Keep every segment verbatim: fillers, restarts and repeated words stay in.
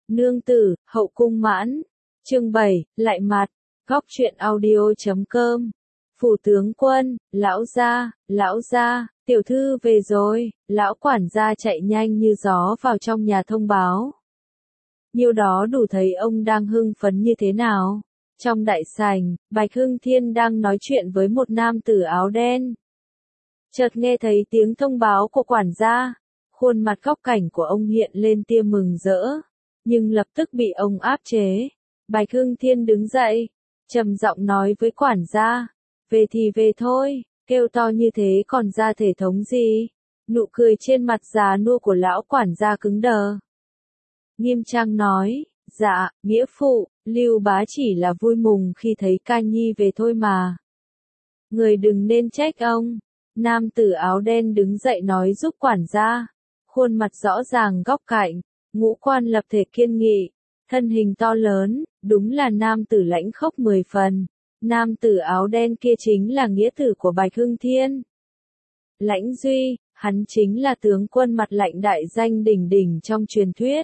Nương tử, hậu cung mãn. Chương bảy, lại mặt. Góc truyện audio chấm com. Phủ tướng quân, lão gia, lão gia, tiểu thư về rồi, lão quản gia chạy nhanh như gió vào trong nhà thông báo. Nhiêu đó đủ thấy ông đang hưng phấn như thế nào. Trong đại sảnh, Bạch Hưng Thiên đang nói chuyện với một nam tử áo đen. Chợt nghe thấy tiếng thông báo của quản gia, khuôn mặt góc cảnh của ông hiện lên tia mừng rỡ, nhưng lập tức bị ông áp chế. Bạch Hưng Thiên đứng dậy, trầm giọng nói với quản gia, về thì về thôi, kêu to như thế còn ra thể thống gì. Nụ cười trên mặt già nua của lão quản gia cứng đờ. Nghiêm trang nói, dạ, nghĩa phụ, Lưu bá chỉ là vui mừng khi thấy ca nhi về thôi mà. Người đừng nên trách ông. Nam tử áo đen đứng dậy nói giúp quản gia, khuôn mặt rõ ràng góc cạnh, ngũ quan lập thể kiên nghị, thân hình to lớn, đúng là nam tử lãnh khốc mười phần. Nam tử áo đen kia chính là nghĩa tử của Bạch Hưng Thiên. Lãnh Duy, hắn chính là tướng quân mặt lạnh đại danh đỉnh đỉnh trong truyền thuyết.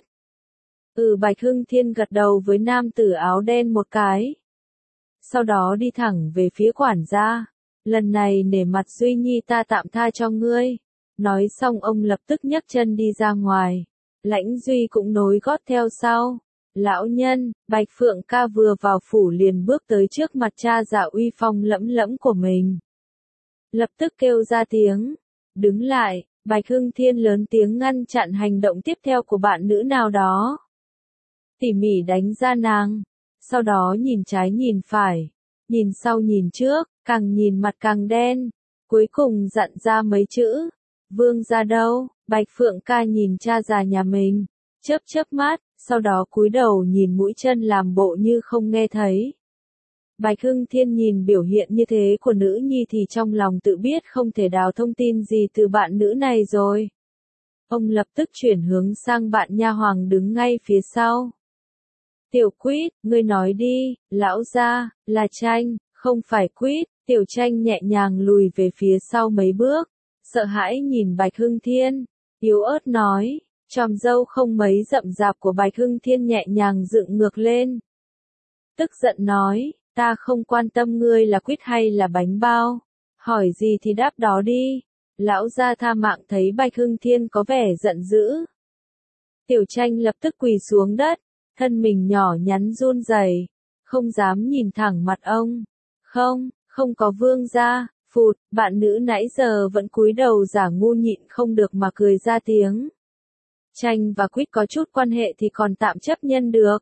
Ừ, Bạch Hưng Thiên gật đầu với nam tử áo đen một cái. Sau đó đi thẳng về phía quản gia. Lần này nể mặt Duy Nhi ta tạm tha cho ngươi. Nói xong ông lập tức nhấc chân đi ra ngoài. Lãnh Duy cũng nối gót theo sau. Lão nhân, Bạch Phượng ca vừa vào phủ liền bước tới trước mặt cha già uy phong lẫm lẫm của mình. Lập tức kêu ra tiếng. Đứng lại, Bạch Hưng Thiên lớn tiếng ngăn chặn hành động tiếp theo của bạn nữ nào đó. Tỉ mỉ đánh ra nàng. Sau đó nhìn trái nhìn phải. Nhìn sau nhìn trước, càng nhìn mặt càng đen. Cuối cùng dặn ra mấy chữ. Vương ra đâu? Bạch Phượng ca nhìn cha già nhà mình. Chớp chớp mắt, sau đó cúi đầu nhìn mũi chân làm bộ như không nghe thấy. Bạch Hưng Thiên nhìn biểu hiện như thế của nữ nhi thì trong lòng tự biết không thể đào thông tin gì từ bạn nữ này rồi. Ông lập tức chuyển hướng sang bạn nha hoàng đứng ngay phía sau. Tiểu Quýt, ngươi nói đi, lão gia, là Tranh, không phải Quýt. Tiểu Tranh nhẹ nhàng lùi về phía sau mấy bước, sợ hãi nhìn Bạch Hưng Thiên, yếu ớt nói, chòm râu không mấy rậm rạp của Bạch Hưng Thiên nhẹ nhàng dựng ngược lên. Tức giận nói, ta không quan tâm ngươi là quýt hay là bánh bao, hỏi gì thì đáp đó đi. Lão gia tha mạng thấy Bạch Hưng Thiên có vẻ giận dữ. Tiểu Tranh lập tức quỳ xuống đất, thân mình nhỏ nhắn run rẩy, không dám nhìn thẳng mặt ông. Không, không có vương gia. Phụt, bạn nữ nãy giờ vẫn cúi đầu giả ngu nhịn không được mà cười ra tiếng. Tranh và quýt có chút quan hệ thì còn tạm chấp nhận được.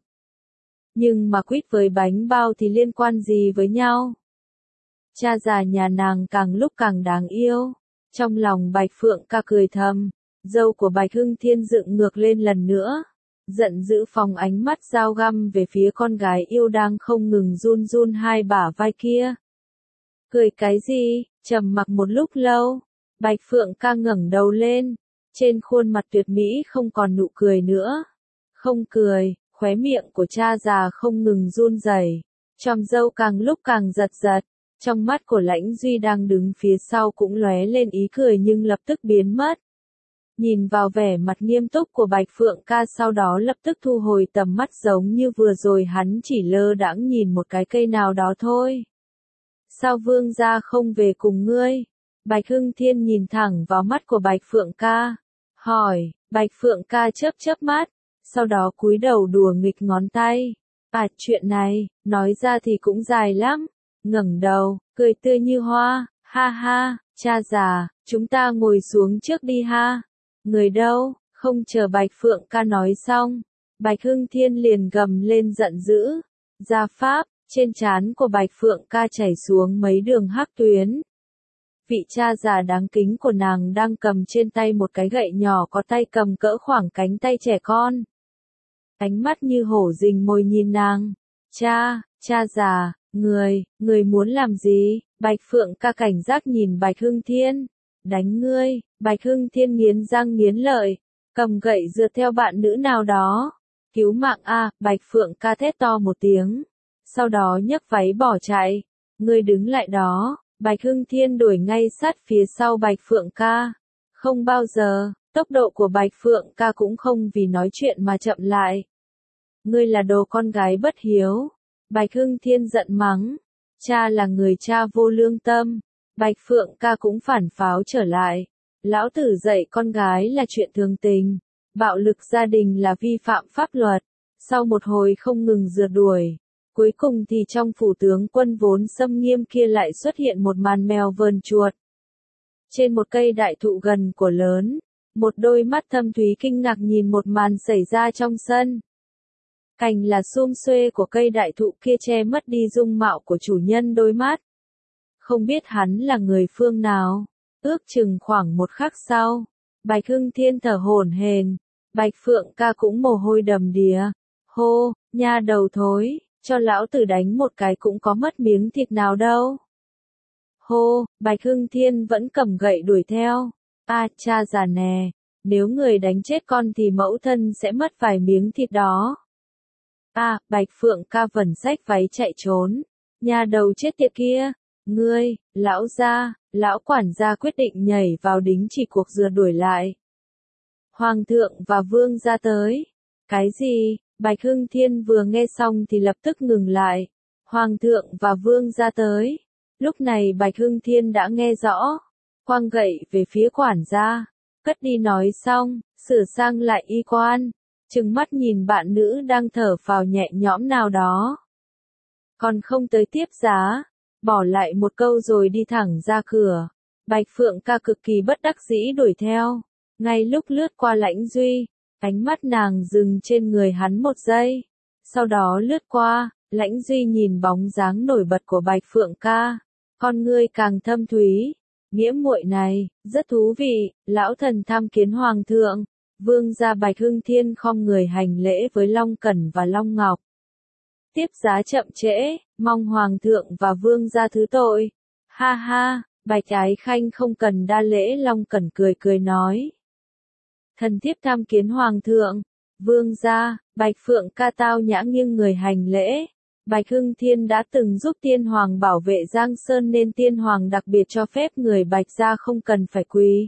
Nhưng mà quýt với bánh bao thì liên quan gì với nhau? Cha già nhà nàng càng lúc càng đáng yêu. Trong lòng Bạch Phượng ca cười thầm, dâu của Bạch Hưng Thiên dựng ngược lên lần nữa. Giận dữ phóng ánh mắt dao găm về phía con gái yêu đang không ngừng run run hai bả vai kia. Cười cái gì? Trầm mặc một lúc lâu, Bạch Phượng ca ngẩng đầu lên, trên khuôn mặt tuyệt mỹ không còn nụ cười nữa. Không cười, khóe miệng của cha già không ngừng run rẩy, chòm râu càng lúc càng giật giật. Trong mắt của Lãnh Duy đang đứng phía sau cũng lóe lên ý cười nhưng lập tức biến mất. Nhìn vào vẻ mặt nghiêm túc của Bạch Phượng ca sau đó lập tức thu hồi tầm mắt giống như vừa rồi hắn chỉ lơ đãng nhìn một cái cây nào đó thôi. Sao vương gia không về cùng ngươi? Bạch Hưng Thiên nhìn thẳng vào mắt của Bạch Phượng ca. Hỏi, Bạch Phượng ca chớp chớp mắt, sau đó cúi đầu đùa nghịch ngón tay. À, chuyện này, nói ra thì cũng dài lắm. Ngẩng đầu, cười tươi như hoa, ha ha, cha già, chúng ta ngồi xuống trước đi ha. Người đâu? Không chờ Bạch Phượng ca nói xong, Bạch Hưng Thiên liền gầm lên giận dữ. Gia pháp. Trên trán của Bạch Phượng ca chảy xuống mấy đường hắc tuyến. Vị cha già đáng kính của nàng đang cầm trên tay một cái gậy nhỏ có tay cầm cỡ khoảng cánh tay trẻ con. Ánh mắt như hổ rình mồi nhìn nàng. Cha, cha già, người, người muốn làm gì? Bạch Phượng ca cảnh giác nhìn Bạch Hưng Thiên. Đánh ngươi. Bạch Hưng Thiên nghiến răng nghiến lợi, cầm gậy rượt theo bạn nữ nào đó. Cứu mạng a! Bạch Phượng ca thét to một tiếng. Sau đó nhấc váy bỏ chạy. Ngươi đứng lại đó. Bạch Hưng Thiên đuổi ngay sát phía sau Bạch Phượng ca. Không bao giờ, tốc độ của Bạch Phượng ca cũng không vì nói chuyện mà chậm lại. ngươi là đồ con gái bất hiếu. Bạch Hưng Thiên giận mắng, cha là người cha vô lương tâm. Bạch Phượng Ca cũng phản pháo trở lại, lão tử dạy con gái là chuyện thường tình, bạo lực gia đình là vi phạm pháp luật. Sau một hồi không ngừng rượt đuổi, cuối cùng thì trong phủ tướng quân vốn xâm nghiêm kia lại xuất hiện một màn mèo vờn chuột. Trên một cây đại thụ gần của lớn, một đôi mắt thâm thúy kinh ngạc nhìn một màn xảy ra trong sân. Cành là sum xuê của cây đại thụ kia che mất đi dung mạo của chủ nhân đôi mắt. Không biết hắn là người phương nào. Ước chừng khoảng một khắc sau, Bạch Hưng Thiên thở hổn hển, Bạch Phượng Ca cũng mồ hôi đầm đìa. Hô, nha đầu thối, cho lão tử đánh một cái cũng có mất miếng thịt nào đâu. Hô, Bạch Hưng Thiên vẫn cầm gậy đuổi theo. A, cha già nè, nếu người đánh chết con thì mẫu thân sẽ mất vài miếng thịt đó. A, Bạch Phượng Ca vẩn xách váy chạy trốn. Nha đầu chết tiệt kia, ngươi, lão gia, lão quản gia quyết định nhảy vào đính chỉ cuộc rượt đuổi lại. Hoàng thượng và vương gia tới. Cái gì? Bạch Hưng Thiên vừa nghe xong thì lập tức ngừng lại. Hoàng thượng và vương gia tới. Lúc này Bạch Hưng Thiên đã nghe rõ. Quăng gậy về phía quản gia. Cất đi nói xong, sửa sang lại y quan. Trừng mắt nhìn bạn nữ đang thở phào nhẹ nhõm nào đó. Còn không tới tiếp giá. Bỏ lại một câu rồi đi thẳng ra cửa. Bạch Phượng Ca cực kỳ bất đắc dĩ đuổi theo. Ngay lúc lướt qua Lãnh Duy, ánh mắt nàng dừng trên người hắn một giây. Sau đó lướt qua, Lãnh Duy nhìn bóng dáng nổi bật của Bạch Phượng Ca. Con ngươi càng thâm thúy. Nghĩa muội này, rất thú vị, lão thần tham kiến hoàng thượng. Vương gia Bạch Hưng Thiên khom người hành lễ với Long Cẩn và Long Ngọc. Tiếp giá chậm trễ, mong hoàng thượng và vương gia thứ tội. Ha ha, Bạch Ái Khanh không cần đa lễ. Long Cẩn cười cười nói. Thần thiếp tham kiến hoàng thượng. Vương gia, Bạch Phượng Ca tao nhã nghiêng người hành lễ. Bạch Hưng Thiên đã từng giúp tiên hoàng bảo vệ Giang Sơn nên tiên hoàng đặc biệt cho phép người Bạch gia không cần phải quỳ.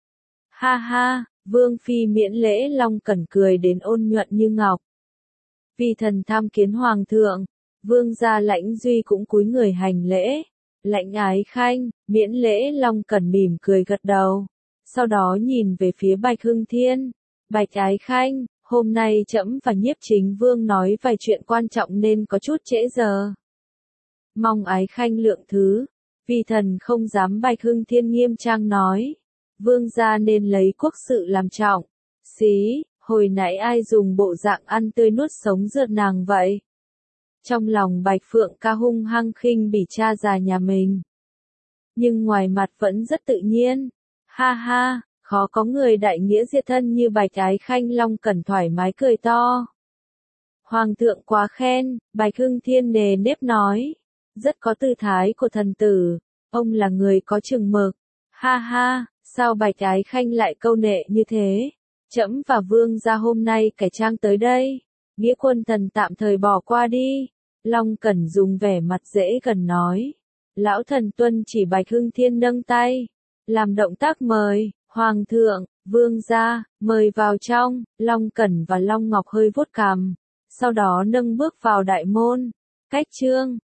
Ha ha, vương phi miễn lễ. Long Cẩn cười đến ôn nhuận như ngọc. Vì thần tham kiến hoàng thượng, vương gia Lãnh Duy cũng cúi người hành lễ. Lãnh Ái Khanh, miễn lễ. Long Cẩn mỉm cười gật đầu. Sau đó nhìn về phía Bạch Hưng Thiên. Bạch Ái Khanh, hôm nay trẫm và Nhiếp Chính Vương nói vài chuyện quan trọng nên có chút trễ giờ. Mong Ái Khanh lượng thứ. Vì thần không dám. Bạch Hưng Thiên nghiêm trang nói. Vương gia nên lấy quốc sự làm trọng. Xí, hồi nãy ai dùng bộ dạng ăn tươi nuốt sống rượt nàng vậy? Trong lòng Bạch Phượng Ca hung hăng khinh bỉ cha già nhà mình. Nhưng ngoài mặt vẫn rất tự nhiên. Ha ha, khó có người đại nghĩa diệt thân như Bạch Ái Khanh. Long Cẩn thoải mái cười to. Hoàng thượng quá khen, Bạch Hưng Thiên nề nếp nói. Rất có tư thái của thần tử, ông là người có chừng mực. Ha ha, sao Bạch Ái Khanh lại câu nệ như thế? Trẫm và vương gia hôm nay cải trang tới đây. Nghĩa quân thần tạm thời bỏ qua đi. Long Cẩn dùng vẻ mặt dễ gần nói. Lão thần tuân chỉ. Bạch Hưng Thiên nâng tay. Làm động tác mời. Hoàng thượng, vương gia, mời vào trong. Long Cẩn và Long Ngọc hơi vuốt cằm. Sau đó nâng bước vào đại môn. Cách chương.